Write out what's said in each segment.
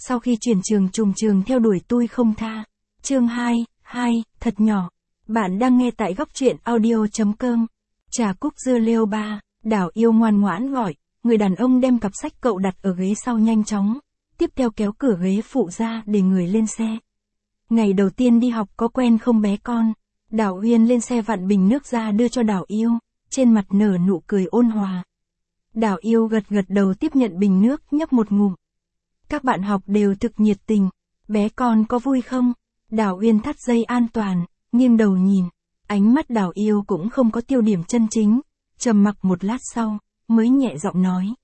sau khi chuyển trường trùng trường theo đuổi tôi không tha. Chương 2, thật nhỏ. Bạn đang nghe tại góc truyện audio.com. Trà cúc dưa leo 3, Đào Yêu ngoan ngoãn gọi, người đàn ông đem cặp sách cậu đặt ở ghế sau nhanh chóng, tiếp theo kéo cửa ghế phụ ra để người lên xe. Ngày đầu tiên đi học có quen không bé con? Đào Uyên lên xe vặn bình nước ra đưa cho Đào Yêu, trên mặt nở nụ cười ôn hòa. Đào Yêu gật gật đầu tiếp nhận bình nước nhấp một ngụm. Các bạn học đều thực nhiệt tình, bé con có vui không? Đào Uyên thắt dây an toàn, nghiêng đầu nhìn, ánh mắt Đào Yêu cũng không có tiêu điểm chân chính, trầm mặc một lát sau, mới nhẹ giọng nói.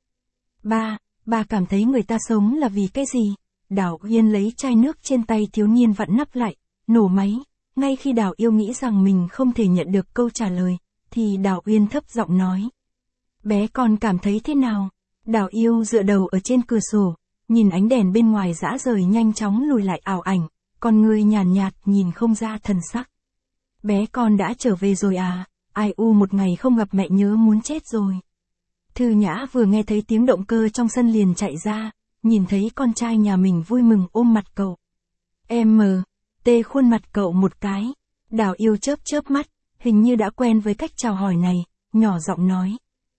Ba cảm thấy người ta sống là vì cái gì? Đào Uyên lấy chai nước trên tay thiếu niên vặn nắp lại, nổ máy, ngay khi Đào Yêu nghĩ rằng mình không thể nhận được câu trả lời, thì Đào Uyên thấp giọng nói. Bé con cảm thấy thế nào? Đào Yêu dựa đầu ở trên cửa sổ, nhìn ánh đèn bên ngoài rã rời nhanh chóng lùi lại ảo ảnh, con người nhàn nhạt nhìn không ra thần sắc. Bé con đã trở về rồi à? Ai u một ngày không gặp mẹ nhớ muốn chết rồi. Thư Nhã vừa nghe thấy tiếng động cơ trong sân liền chạy ra, nhìn thấy con trai nhà mình vui mừng ôm mặt cậu. Tê khuôn mặt cậu một cái. Đào Yêu chớp mắt, hình như đã quen với cách chào hỏi này, nhỏ giọng nói.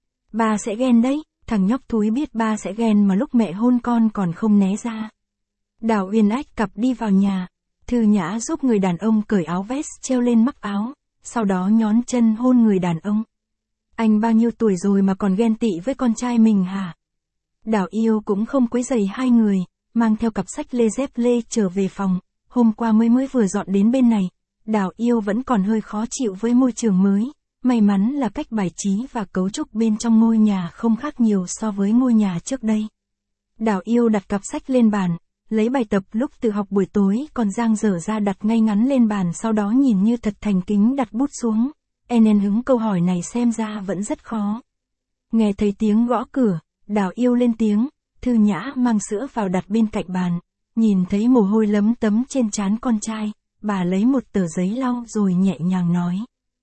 Ba sẽ ghen đấy, thằng nhóc thúi biết ba sẽ ghen mà lúc mẹ hôn con còn không né ra. Đào Uyên ách cặp đi vào nhà, Thư Nhã giúp người đàn ông cởi áo vest treo lên mắc áo, sau đó nhón chân hôn người đàn ông. Anh bao nhiêu tuổi rồi mà còn ghen tị với con trai mình hả? Đào Yêu cũng không quấy rầy hai người, mang theo cặp sách lê dép lê trở về phòng, hôm qua mới vừa dọn đến bên này, Đào Yêu vẫn còn hơi khó chịu với môi trường mới, may mắn là cách bài trí và cấu trúc bên trong ngôi nhà không khác nhiều so với ngôi nhà trước đây. Đào Yêu đặt cặp sách lên bàn, lấy bài tập lúc tự học buổi tối còn dang dở ra đặt ngay ngắn lên bàn, sau đó nhìn như thật thành kính đặt bút xuống. Hứng câu hỏi này xem ra vẫn rất khó. Nghe thấy tiếng gõ cửa, Đào Yêu lên tiếng, Thư Nhã mang sữa vào đặt bên cạnh bàn, nhìn thấy mồ hôi lấm tấm trên trán con trai, bà lấy một tờ giấy lau rồi nhẹ nhàng nói.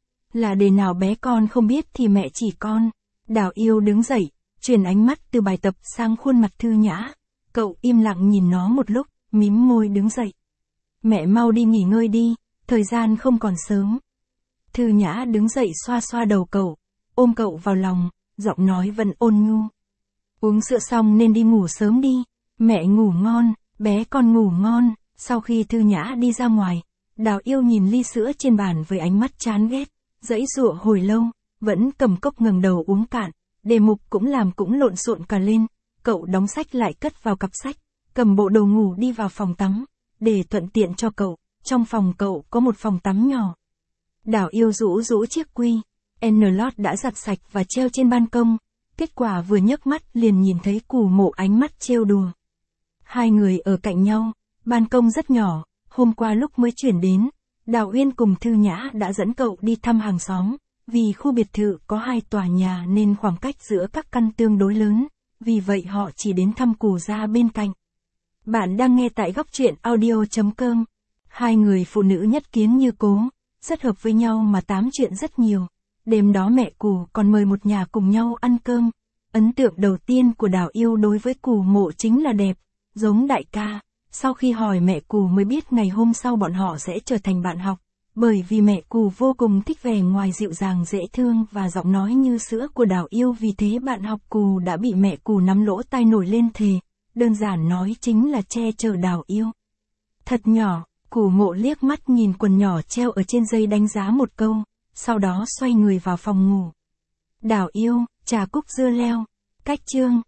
Là đề nào bé con không biết thì mẹ chỉ con. Đào Yêu đứng dậy, chuyển ánh mắt từ bài tập sang khuôn mặt Thư Nhã. Cậu im lặng nhìn nó một lúc, mím môi đứng dậy. Mẹ mau đi nghỉ ngơi đi, thời gian không còn sớm. Thư Nhã đứng dậy xoa xoa đầu cậu, ôm cậu vào lòng, giọng nói vẫn ôn nhu. Uống sữa xong nên đi ngủ sớm đi, mẹ ngủ ngon, bé con ngủ ngon. Sau khi Thư Nhã đi ra ngoài, Đào Yêu nhìn ly sữa trên bàn với ánh mắt chán ghét, giãy giụa hồi lâu, vẫn cầm cốc ngẩng đầu uống cạn, đề mục cũng lộn xộn cả lên. Cậu đóng sách lại cất vào cặp sách, cầm bộ đồ ngủ đi vào phòng tắm, để thuận tiện cho cậu, trong phòng cậu có một phòng tắm nhỏ. Đào Yêu rũ chiếc quy, lót đã giặt sạch và treo trên ban công, kết quả vừa nhấc mắt liền nhìn thấy Cù Mộ ánh mắt trêu đùa. Hai người ở cạnh nhau, ban công rất nhỏ, hôm qua lúc mới chuyển đến, Đào Uyên cùng Thư Nhã đã dẫn cậu đi thăm hàng xóm, vì khu biệt thự có 2 tòa nhà nên khoảng cách giữa các căn tương đối lớn, vì vậy họ chỉ đến thăm Cù gia bên cạnh. Bạn đang nghe tại góc truyện audio.com. Hai người phụ nữ nhất kiến như cố, rất hợp với nhau mà tám chuyện rất nhiều. Đêm đó mẹ Cù còn mời một nhà cùng nhau ăn cơm. Ấn tượng đầu tiên của Đào Yêu đối với Cù Mộ chính là đẹp, giống đại ca. Sau khi hỏi mẹ Cù mới biết ngày hôm sau bọn họ sẽ trở thành bạn học, bởi vì mẹ Cù vô cùng thích vẻ ngoài dịu dàng dễ thương và giọng nói như sữa của Đào Yêu, vì thế bạn học Cù đã bị mẹ Cù nắm lỗ tai nổi lên thề, đơn giản nói chính là che chở Đào Yêu. Thật nhỏ, Cù Mộ liếc mắt nhìn quần nhỏ treo ở trên dây đánh giá một câu, sau đó xoay người vào phòng ngủ. Đào Yêu, trà cúc dưa leo, cách chương.